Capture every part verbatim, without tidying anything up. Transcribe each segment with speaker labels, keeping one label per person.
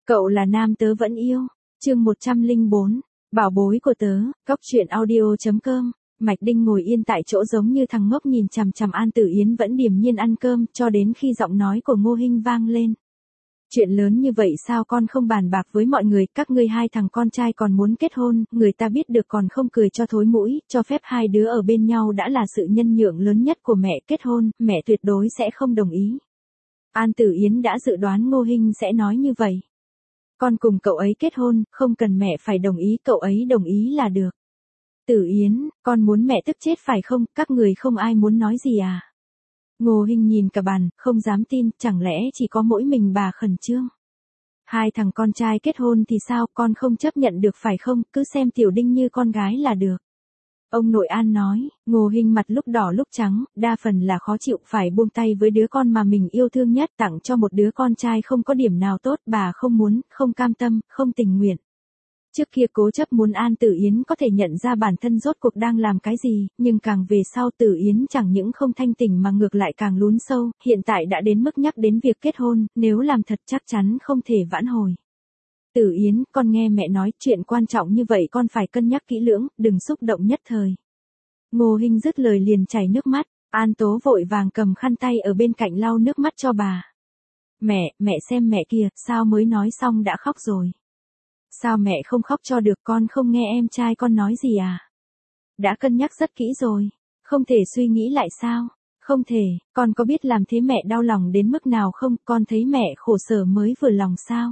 Speaker 1: Cậu là nam tớ vẫn yêu. Chương một trăm lẻ bốn. Bảo bối của tớ, Cóc truyện audio chấm com. Mạch Đinh ngồi yên tại chỗ giống như thằng ngốc nhìn chằm chằm An Tử Yến vẫn điềm nhiên ăn cơm, cho đến khi giọng nói của Ngô Hinh vang lên. Chuyện lớn như vậy sao con không bàn bạc với mọi người, các ngươi hai thằng con trai còn muốn kết hôn, người ta biết được còn không cười cho thối mũi, cho phép hai đứa ở bên nhau đã là sự nhân nhượng lớn nhất của mẹ, kết hôn, mẹ tuyệt đối sẽ không đồng ý. An Tử Yến đã dự đoán Ngô Hinh sẽ nói như vậy. Con cùng cậu ấy kết hôn, không cần mẹ phải đồng ý, cậu ấy đồng ý là được. Tử Yến, con muốn mẹ tức chết phải không, các người không ai muốn nói gì à? Ngô Hinh nhìn cả bàn, không dám tin, chẳng lẽ chỉ có mỗi mình bà khẩn trương. Hai thằng con trai kết hôn thì sao, con không chấp nhận được phải không, cứ xem Tiểu Đinh như con gái là được. Ông nội An nói. Ngô Hinh mặt lúc đỏ lúc trắng, đa phần là khó chịu phải buông tay với đứa con mà mình yêu thương nhất, tặng cho một đứa con trai không có điểm nào tốt, bà không muốn, không cam tâm, không tình nguyện. Trước kia cố chấp muốn An Tử Yến có thể nhận ra bản thân rốt cuộc đang làm cái gì, nhưng càng về sau Tử Yến chẳng những không thanh tỉnh mà ngược lại càng lún sâu, hiện tại đã đến mức nhắc đến việc kết hôn, nếu làm thật chắc chắn không thể vãn hồi. Tử Yến, con nghe mẹ nói, chuyện quan trọng như vậy con phải cân nhắc kỹ lưỡng, đừng xúc động nhất thời. Ngô Hinh dứt lời liền chảy nước mắt, An Tố vội vàng cầm khăn tay ở bên cạnh lau nước mắt cho bà. Mẹ, mẹ xem mẹ kìa, sao mới nói xong đã khóc rồi. Sao mẹ không khóc cho được, con không nghe em trai con nói gì à? Đã cân nhắc rất kỹ rồi, không thể suy nghĩ lại sao? Không thể, con có biết làm thế mẹ đau lòng đến mức nào không, con thấy mẹ khổ sở mới vừa lòng sao?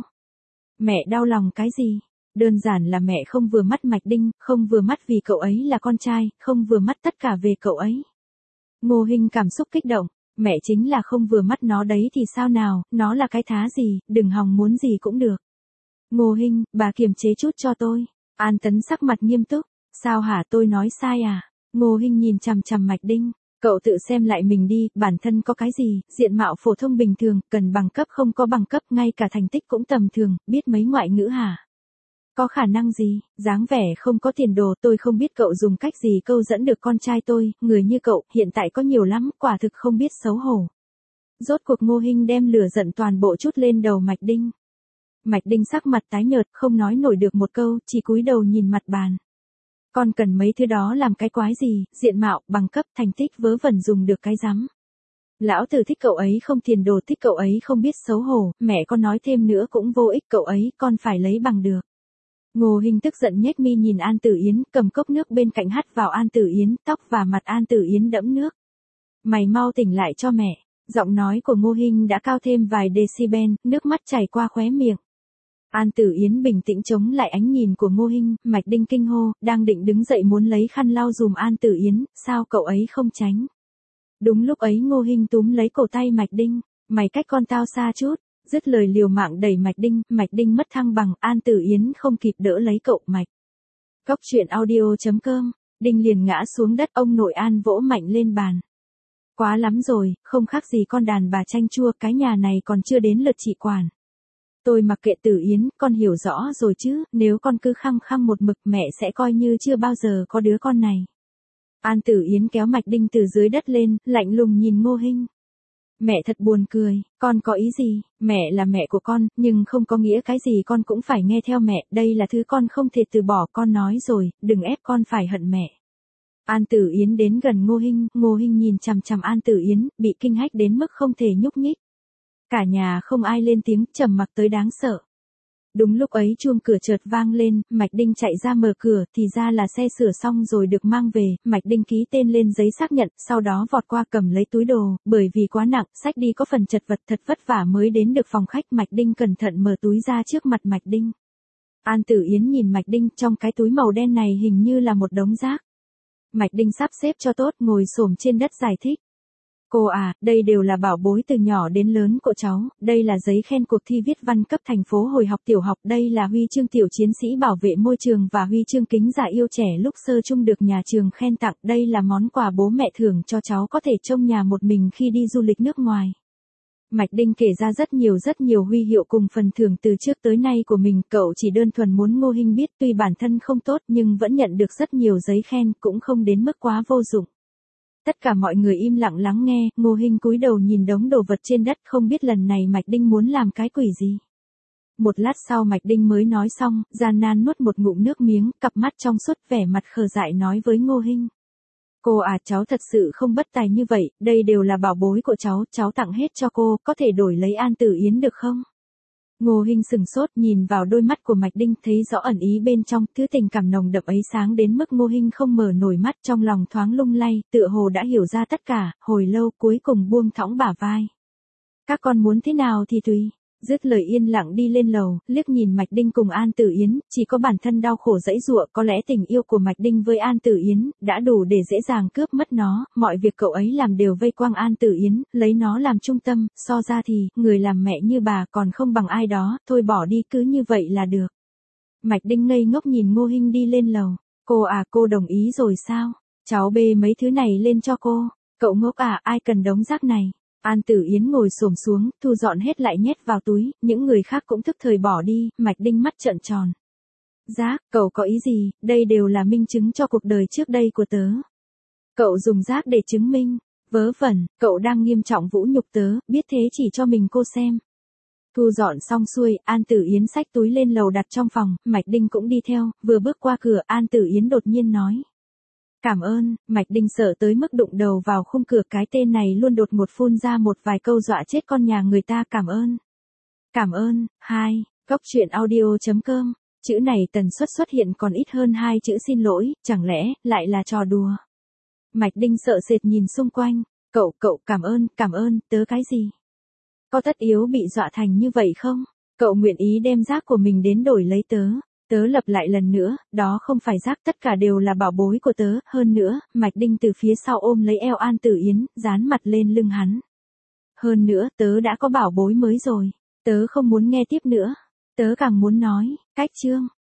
Speaker 1: Mẹ đau lòng cái gì? Đơn giản là mẹ không vừa mắt Mạch Đinh, không vừa mắt vì cậu ấy là con trai, không vừa mắt tất cả về cậu ấy. Ngô Hinh cảm xúc kích động, mẹ chính là không vừa mắt nó đấy thì sao nào, nó là cái thá gì, đừng hòng muốn gì cũng được. Ngô Hinh, bà kiềm chế chút cho tôi. An Tấn sắc mặt nghiêm túc, sao hả, tôi nói sai à? Ngô Hinh nhìn chằm chằm Mạch Đinh, cậu tự xem lại mình đi, bản thân có cái gì, diện mạo phổ thông bình thường, cần bằng cấp không có bằng cấp, ngay cả thành tích cũng tầm thường, biết mấy ngoại ngữ hả? Có khả năng gì, dáng vẻ không có tiền đồ, tôi không biết cậu dùng cách gì câu dẫn được con trai tôi, người như cậu, hiện tại có nhiều lắm, quả thực không biết xấu hổ. Rốt cuộc Ngô Hinh đem lửa giận toàn bộ chút lên đầu Mạch Đinh. Mạch Đinh sắc mặt tái nhợt, không nói nổi được một câu, chỉ cúi đầu nhìn mặt bàn. Con cần mấy thứ đó làm cái quái gì, diện mạo, bằng cấp, thành tích vớ vẩn dùng được cái rắm. Lão tử thích cậu ấy không tiền đồ, thích cậu ấy không biết xấu hổ, mẹ con nói thêm nữa cũng vô ích, cậu ấy, con phải lấy bằng được. Ngô Hinh tức giận nhếch mi nhìn An Tử Yến, cầm cốc nước bên cạnh hắt vào An Tử Yến, tóc và mặt An Tử Yến đẫm nước. Mày mau tỉnh lại cho mẹ. Giọng nói của Ngô Hinh đã cao thêm vài decibel, nước mắt chảy qua khóe miệng. An Tử Yến bình tĩnh chống lại ánh nhìn của Ngô Hinh, Mạch Đinh kinh hô, đang định đứng dậy muốn lấy khăn lau dùm An Tử Yến, sao cậu ấy không tránh. Đúng lúc ấy Ngô Hinh túm lấy cổ tay Mạch Đinh, mày cách con tao xa chút, dứt lời liều mạng đẩy Mạch Đinh, Mạch Đinh mất thăng bằng, An Tử Yến không kịp đỡ lấy cậu Mạch. Cóc truyện audio chấm com, Đinh liền ngã xuống đất, ông nội An vỗ mạnh lên bàn. Quá lắm rồi, không khác gì con đàn bà chanh chua, cái nhà này còn chưa đến lượt chị quản. Tôi mặc kệ Tử Yến, con hiểu rõ rồi chứ, nếu con cứ khăng khăng một mực mẹ sẽ coi như chưa bao giờ có đứa con này. An Tử Yến kéo Mạch Đinh từ dưới đất lên, lạnh lùng nhìn Ngô Hinh. Mẹ thật buồn cười, con có ý gì, mẹ là mẹ của con, nhưng không có nghĩa cái gì con cũng phải nghe theo mẹ, đây là thứ con không thể từ bỏ, con nói rồi, đừng ép con phải hận mẹ. An Tử Yến đến gần Ngô Hinh, Ngô Hinh nhìn chằm chằm An Tử Yến, bị kinh hách đến mức không thể nhúc nhích. Cả nhà không ai lên tiếng, trầm mặc tới đáng sợ. Đúng lúc ấy chuông cửa chợt vang lên, Mạch Đinh chạy ra mở cửa, thì ra là xe sửa xong rồi được mang về, Mạch Đinh ký tên lên giấy xác nhận, sau đó vọt qua cầm lấy túi đồ, bởi vì quá nặng, xách đi có phần chật vật, thật vất vả mới đến được phòng khách, Mạch Đinh cẩn thận mở túi ra trước mặt Mạch Đinh. An Tử Yến nhìn Mạch Đinh, trong cái túi màu đen này hình như là một đống rác. Mạch Đinh sắp xếp cho tốt, ngồi xổm trên đất giải thích. Cô à, đây đều là bảo bối từ nhỏ đến lớn của cháu, đây là giấy khen cuộc thi viết văn cấp thành phố hồi học tiểu học, đây là huy chương tiểu chiến sĩ bảo vệ môi trường và huy chương kính già yêu trẻ lúc sơ chung được nhà trường khen tặng, đây là món quà bố mẹ thưởng cho cháu có thể trông nhà một mình khi đi du lịch nước ngoài. Mạch Đinh kể ra rất nhiều rất nhiều huy hiệu cùng phần thưởng từ trước tới nay của mình, cậu chỉ đơn thuần muốn Ngô Hinh biết tuy bản thân không tốt nhưng vẫn nhận được rất nhiều giấy khen, cũng không đến mức quá vô dụng. Tất cả mọi người im lặng lắng nghe, Ngô Hinh cúi đầu nhìn đống đồ vật trên đất, không biết lần này Mạch Đinh muốn làm cái quỷ gì. Một lát sau Mạch Đinh mới nói xong, gian nan nuốt một ngụm nước miếng, cặp mắt trong suốt vẻ mặt khờ dại nói với Ngô Hinh. Cô à, cháu thật sự không bất tài như vậy, đây đều là bảo bối của cháu, cháu tặng hết cho cô, có thể đổi lấy An Tử Yến được không? Ngô Hinh sừng sốt nhìn vào đôi mắt của Mạch Đinh, thấy rõ ẩn ý bên trong, thứ tình cảm nồng đậm ấy sáng đến mức Ngô Hinh không mở nổi mắt, trong lòng thoáng lung lay, tựa hồ đã hiểu ra tất cả, hồi lâu cuối cùng buông thõng bả vai. Các con muốn thế nào thì tùy. Dứt lời yên lặng đi lên lầu, liếc nhìn Mạch Đinh cùng An Tử Yến, chỉ có bản thân đau khổ dãy dụa, có lẽ tình yêu của Mạch Đinh với An Tử Yến đã đủ để dễ dàng cướp mất nó, mọi việc cậu ấy làm đều vây quanh An Tử Yến, lấy nó làm trung tâm, so ra thì, người làm mẹ như bà còn không bằng ai đó, thôi bỏ đi cứ như vậy là được. Mạch Đinh ngây ngốc nhìn Ngô Hinh đi lên lầu, cô à, cô đồng ý rồi sao? Cháu bê mấy thứ này lên cho cô. Cậu ngốc à, ai cần đống rác này? An Tử Yến ngồi xổm xuống, thu dọn hết lại nhét vào túi, những người khác cũng thức thời bỏ đi, Mạch Đinh mắt trợn tròn. Rác, cậu có ý gì, đây đều là minh chứng cho cuộc đời trước đây của tớ. Cậu dùng rác để chứng minh, vớ vẩn, cậu đang nghiêm trọng vũ nhục tớ, biết thế chỉ cho mình cô xem. Thu dọn xong xuôi, An Tử Yến xách túi lên lầu đặt trong phòng, Mạch Đinh cũng đi theo, vừa bước qua cửa, An Tử Yến đột nhiên nói. Cảm ơn, Mạch Đinh sợ tới mức đụng đầu vào khung cửa, cái tên này luôn đột ngột phun ra một vài câu dọa chết con nhà người ta. Cảm ơn. Cảm ơn. Hai, Góc truyện audio chấm com, chữ này tần suất xuất hiện còn ít hơn hai chữ xin lỗi, chẳng lẽ lại là trò đùa. Mạch Đinh sợ sệt nhìn xung quanh, cậu, cậu, cảm ơn, cảm ơn, tớ cái gì? Có tất yếu bị dọa thành như vậy không? Cậu nguyện ý đem rác của mình đến đổi lấy tớ. Tớ lặp lại lần nữa, đó không phải rác, tất cả đều là bảo bối của tớ, hơn nữa, Mạch Đinh từ phía sau ôm lấy eo An Tử Yến, dán mặt lên lưng hắn. Hơn nữa, tớ đã có bảo bối mới rồi, tớ không muốn nghe tiếp nữa, tớ càng muốn nói, cách chương.